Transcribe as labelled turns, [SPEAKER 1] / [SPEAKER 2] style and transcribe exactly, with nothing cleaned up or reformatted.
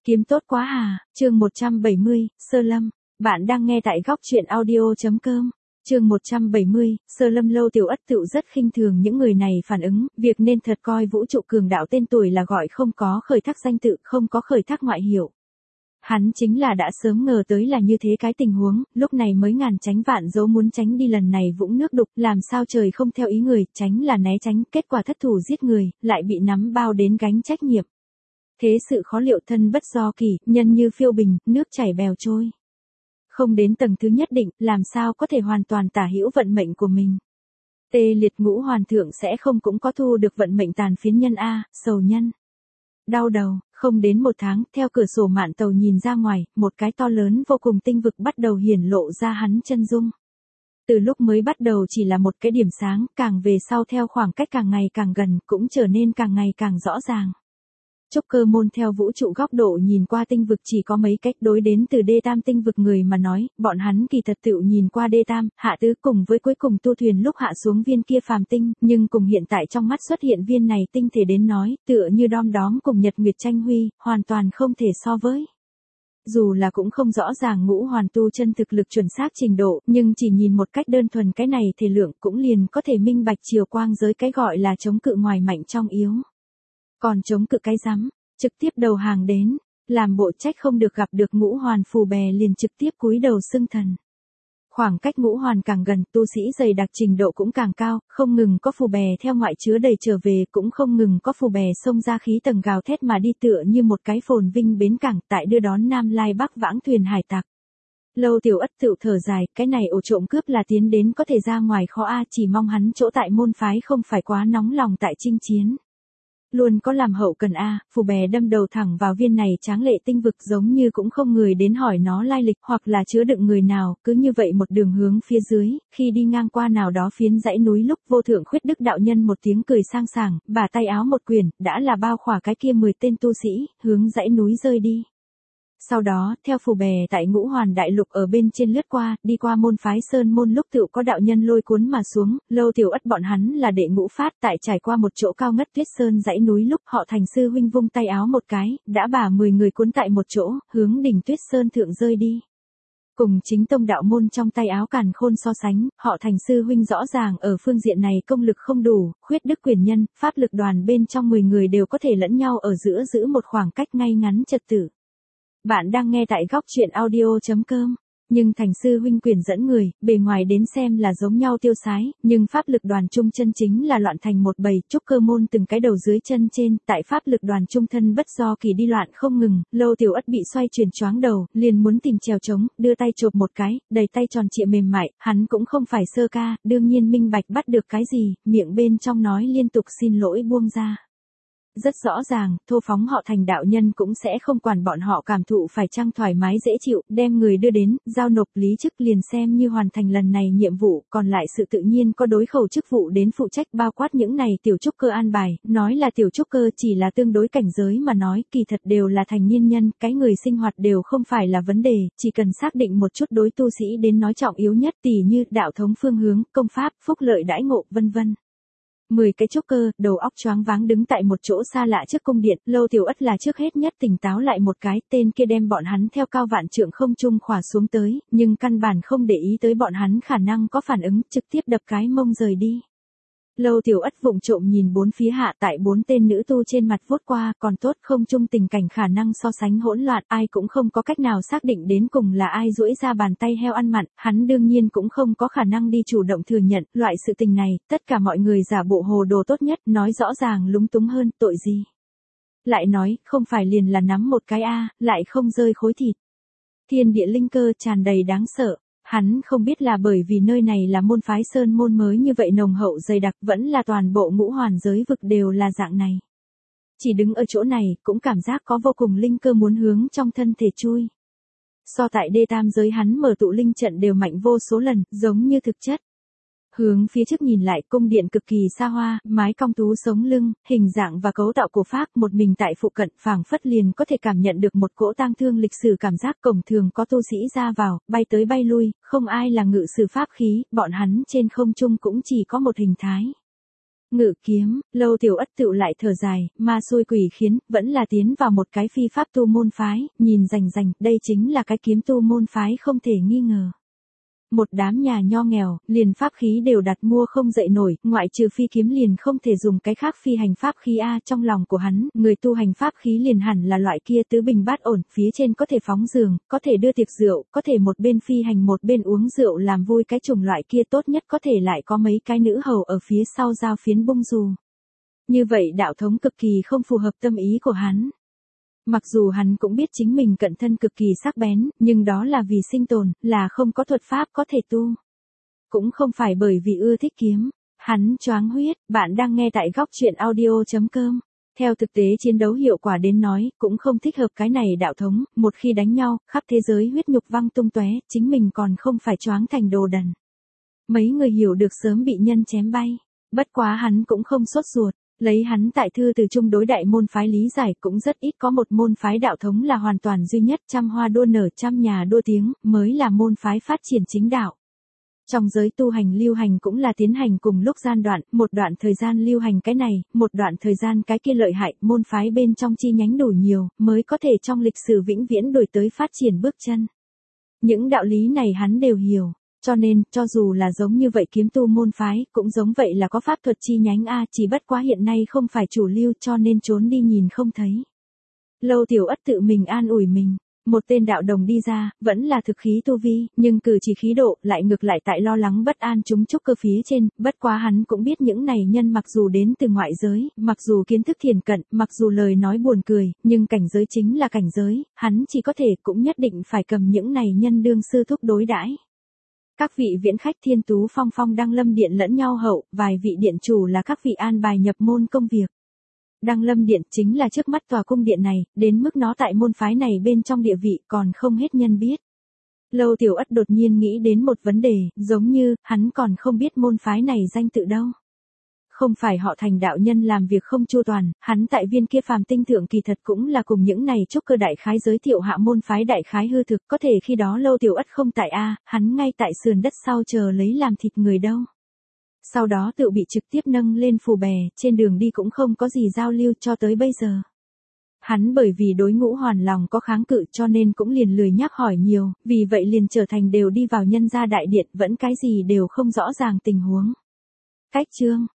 [SPEAKER 1] Kiếm tốt quá à, chương một trăm bảy mươi, Sơ Lâm. Bạn đang nghe tại góc truyện audio.com. Chương một trăm bảy mươi, Sơ Lâm. Lâu Tiểu Ất tựu rất khinh thường những người này phản ứng, việc nên thật coi vũ trụ cường đạo tên tuổi là gọi không có khởi thác danh tự, không có khởi thác ngoại hiệu. Hắn chính là đã sớm ngờ tới là như thế cái tình huống, lúc này mới ngàn tránh vạn dấu muốn tránh đi lần này vũng nước đục, làm sao trời không theo ý người, tránh là né tránh, kết quả thất thủ giết người, lại bị nắm bao đến gánh trách nhiệm. Thế sự khó liệu, thân bất do kỳ, nhân như phiêu bình, nước chảy bèo trôi. Không đến tầng thứ nhất định, làm sao có thể hoàn toàn tả hữu vận mệnh của mình. Tê liệt ngũ hoàn thượng sẽ không cũng có thu được vận mệnh tàn phiến nhân A, sầu nhân. Đau đầu, không đến một tháng, theo cửa sổ mạn tàu nhìn ra ngoài, một cái to lớn vô cùng tinh vực bắt đầu hiển lộ ra hắn chân dung. Từ lúc mới bắt đầu chỉ là một cái điểm sáng, càng về sau theo khoảng cách càng ngày càng gần, cũng trở nên càng ngày càng rõ ràng. Trúc cơ môn theo vũ trụ góc độ nhìn qua tinh vực chỉ có mấy cách, đối đến từ đê tam tinh vực người mà nói, bọn hắn kỳ thật tựu nhìn qua đê tam, hạ tứ cùng với cuối cùng tu thuyền lúc hạ xuống viên kia phàm tinh, nhưng cùng hiện tại trong mắt xuất hiện viên này tinh thể đến nói, tựa như đom đóm cùng nhật nguyệt tranh huy, hoàn toàn không thể so với. Dù là cũng không rõ ràng ngũ hoàn tu chân thực lực chuẩn xác trình độ, nhưng chỉ nhìn một cách đơn thuần cái này thể lượng cũng liền có thể minh bạch chiều quang giới cái gọi là chống cự ngoài mạnh trong yếu. Còn chống cự cái rắm, trực tiếp đầu hàng đến, làm bộ trách không được gặp được ngũ hoàn phù bè liền trực tiếp cúi đầu xưng thần. Khoảng cách ngũ hoàn càng gần, tu sĩ dày đặc trình độ cũng càng cao, không ngừng có phù bè theo ngoại chứa đầy trở về, cũng không ngừng có phù bè xông ra khí tầng gào thét mà đi tựa như một cái phồn vinh bến cảng tại đưa đón Nam Lai Bắc vãng thuyền hải tặc. Lâu Tiểu Ất tựu thở dài, cái này ổ trộm cướp là tiến đến có thể ra ngoài khó a, chỉ mong hắn chỗ tại môn phái không phải quá nóng lòng tại chinh chiến. Luôn có làm hậu cần a, phù bè đâm đầu thẳng vào viên này tráng lệ tinh vực giống như cũng không người đến hỏi nó lai lịch hoặc là chứa đựng người nào, cứ như vậy một đường hướng phía dưới, khi đi ngang qua nào đó phiến dãy núi lúc vô thượng khuyết đức đạo nhân một tiếng cười sang sảng, bà tay áo một quyển, đã là bao khỏa cái kia mười tên tu sĩ, hướng dãy núi rơi đi. Sau đó, theo phù bè tại ngũ hoàn đại lục ở bên trên lướt qua, đi qua môn phái sơn môn lúc tựu có đạo nhân lôi cuốn mà xuống, Lâu Tiểu Ất bọn hắn là đệ ngũ phát tại trải qua một chỗ cao ngất tuyết sơn dãy núi lúc họ thành sư huynh vung tay áo một cái, đã bà mười người cuốn tại một chỗ, hướng đỉnh tuyết sơn thượng rơi đi. Cùng chính tông đạo môn trong tay áo càn khôn so sánh, họ thành sư huynh rõ ràng ở phương diện này công lực không đủ, khuyết đức quyền nhân, pháp lực đoàn bên trong mười người đều có thể lẫn nhau ở giữa giữ một khoảng cách ngay ngắn trật tự. Bạn đang nghe tại góc truyện audio.com. Nhưng thành sư huynh quyền dẫn người, bề ngoài đến xem là giống nhau tiêu sái, nhưng pháp lực đoàn trung chân chính là loạn thành một bầy, trúc cơ môn từng cái đầu dưới chân trên, tại pháp lực đoàn trung thân bất do kỳ đi loạn không ngừng, Lâu Tiểu Ất bị xoay chuyển choáng đầu, liền muốn tìm chèo trống, đưa tay chộp một cái, đầy tay tròn trịa mềm mại, hắn cũng không phải sơ ca, đương nhiên minh bạch bắt được cái gì, miệng bên trong nói liên tục xin lỗi buông ra. Rất rõ ràng, thô phóng họ thành đạo nhân cũng sẽ không quản bọn họ cảm thụ phải chăng thoải mái dễ chịu, đem người đưa đến, giao nộp lý chức liền xem như hoàn thành lần này nhiệm vụ, còn lại sự tự nhiên có đối khẩu chức vụ đến phụ trách bao quát những này tiểu trúc cơ an bài, nói là tiểu trúc cơ chỉ là tương đối cảnh giới mà nói, kỳ thật đều là thành niên nhân, cái người sinh hoạt đều không phải là vấn đề, chỉ cần xác định một chút đối tu sĩ đến nói trọng yếu nhất tỉ như đạo thống phương hướng, công pháp, phúc lợi đãi ngộ, vân vân. Mười cái trúc cơ, đầu óc choáng váng đứng tại một chỗ xa lạ trước cung điện, Lâu Tiểu Ất là trước hết nhất tỉnh táo lại một cái, tên kia đem bọn hắn theo cao vạn trượng không trung khỏa xuống tới, nhưng căn bản không để ý tới bọn hắn khả năng có phản ứng, trực tiếp đập cái mông rời đi. Lâu Tiểu Ất vụng trộm nhìn bốn phía hạ tại bốn tên nữ tu trên mặt vuốt qua, còn tốt không chung tình cảnh khả năng so sánh hỗn loạn, ai cũng không có cách nào xác định đến cùng là ai duỗi ra bàn tay heo ăn mặn, hắn đương nhiên cũng không có khả năng đi chủ động thừa nhận, loại sự tình này, tất cả mọi người giả bộ hồ đồ tốt nhất, nói rõ ràng lúng túng hơn, tội gì. Lại nói, không phải liền là nắm một cái a, lại không rơi khối thịt. Thiên địa linh cơ tràn đầy đáng sợ. Hắn không biết là bởi vì nơi này là môn phái sơn môn mới như vậy nồng hậu dày đặc, vẫn là toàn bộ ngũ hoàn giới vực đều là dạng này. Chỉ đứng ở chỗ này, cũng cảm giác có vô cùng linh cơ muốn hướng trong thân thể chui. So tại đê tam giới hắn mở tụ linh trận đều mạnh vô số lần, giống như thực chất. Hướng phía trước nhìn lại, cung điện cực kỳ xa hoa, mái cong tú sống lưng, hình dạng và cấu tạo của pháp, một mình tại phụ cận, phảng phất liền có thể cảm nhận được một cỗ tang thương lịch sử cảm giác. Cổng thường có tu sĩ ra vào, bay tới bay lui, không ai là ngự sử pháp khí, bọn hắn trên không trung cũng chỉ có một hình thái. Ngự kiếm, Lâu Tiểu Ất tựu lại thở dài, ma xui quỷ khiến, vẫn là tiến vào một cái phi pháp tu môn phái, nhìn rành rành, đây chính là cái kiếm tu môn phái không thể nghi ngờ. Một đám nhà nho nghèo, liền pháp khí đều đặt mua không dậy nổi, ngoại trừ phi kiếm liền không thể dùng cái khác phi hành pháp khí A. Trong lòng của hắn, người tu hành pháp khí liền hẳn là loại kia tứ bình bát ổn, phía trên có thể phóng giường, có thể đưa tiệc rượu, có thể một bên phi hành một bên uống rượu làm vui, cái chủng loại kia tốt nhất có thể lại có mấy cái nữ hầu ở phía sau giao phiến bung dù. Như vậy đạo thống cực kỳ không phù hợp tâm ý của hắn. Mặc dù hắn cũng biết chính mình cận thân cực kỳ sắc bén, nhưng đó là vì sinh tồn, là không có thuật pháp có thể tu. Cũng không phải bởi vì ưa thích kiếm. Hắn choáng huyết, bạn đang nghe tại góc truyện audio chấm com. Theo thực tế chiến đấu hiệu quả đến nói, cũng không thích hợp cái này đạo thống, một khi đánh nhau, khắp thế giới huyết nhục văng tung tóe, chính mình còn không phải choáng thành đồ đần. Mấy người hiểu được sớm bị nhân chém bay. Bất quá hắn cũng không sốt ruột. Lấy hắn tại thư từ chung đối đại môn phái lý giải cũng rất ít có một môn phái đạo thống là hoàn toàn duy nhất, trăm hoa đua nở trăm nhà đua tiếng, mới là môn phái phát triển chính đạo. Trong giới tu hành lưu hành cũng là tiến hành cùng lúc gian đoạn, một đoạn thời gian lưu hành cái này, một đoạn thời gian cái kia lợi hại, môn phái bên trong chi nhánh đủ nhiều, mới có thể trong lịch sử vĩnh viễn đổi tới phát triển bước chân. Những đạo lý này hắn đều hiểu. Cho nên, cho dù là giống như vậy kiếm tu môn phái, cũng giống vậy là có pháp thuật chi nhánh A, chỉ bất quá hiện nay không phải chủ lưu cho nên trốn đi nhìn không thấy. Lâu Tiểu Ất tự mình an ủi mình, một tên đạo đồng đi ra, vẫn là thực khí tu vi, nhưng cử chỉ khí độ, lại ngược lại tại lo lắng bất an chúng trúc cơ phía trên, bất quá hắn cũng biết những này nhân mặc dù đến từ ngoại giới, mặc dù kiến thức thiền cận, mặc dù lời nói buồn cười, nhưng cảnh giới chính là cảnh giới, hắn chỉ có thể cũng nhất định phải cầm những này nhân đương sư thúc đối đãi. Các vị viễn khách Thiên Tú Phong Phong Đăng Lâm Điện lẫn nhau hậu, vài vị điện chủ là các vị an bài nhập môn công việc. Đăng Lâm Điện chính là trước mắt tòa cung điện này, đến mức nó tại môn phái này bên trong địa vị còn không hết nhân biết. Lâu Tiểu Ất đột nhiên nghĩ đến một vấn đề, giống như, hắn còn không biết môn phái này danh tự đâu. Không phải họ Thành đạo nhân làm việc không chu toàn, hắn tại viên kia phàm tinh thượng kỳ thật cũng là cùng những này trúc cơ đại khái giới thiệu hạ môn phái đại khái hư thực, có thể khi đó Lâu Tiểu Ất không tại A, hắn ngay tại sườn đất sau chờ lấy làm thịt người đâu. Sau đó tự bị trực tiếp nâng lên phù bè, trên đường đi cũng không có gì giao lưu cho tới bây giờ. Hắn bởi vì đối Ngũ Hoàn lòng có kháng cự cho nên cũng liền lười nhắc hỏi nhiều, vì vậy liền trở thành đều đi vào nhân gia đại điện vẫn cái gì đều không rõ ràng tình huống. Cách chương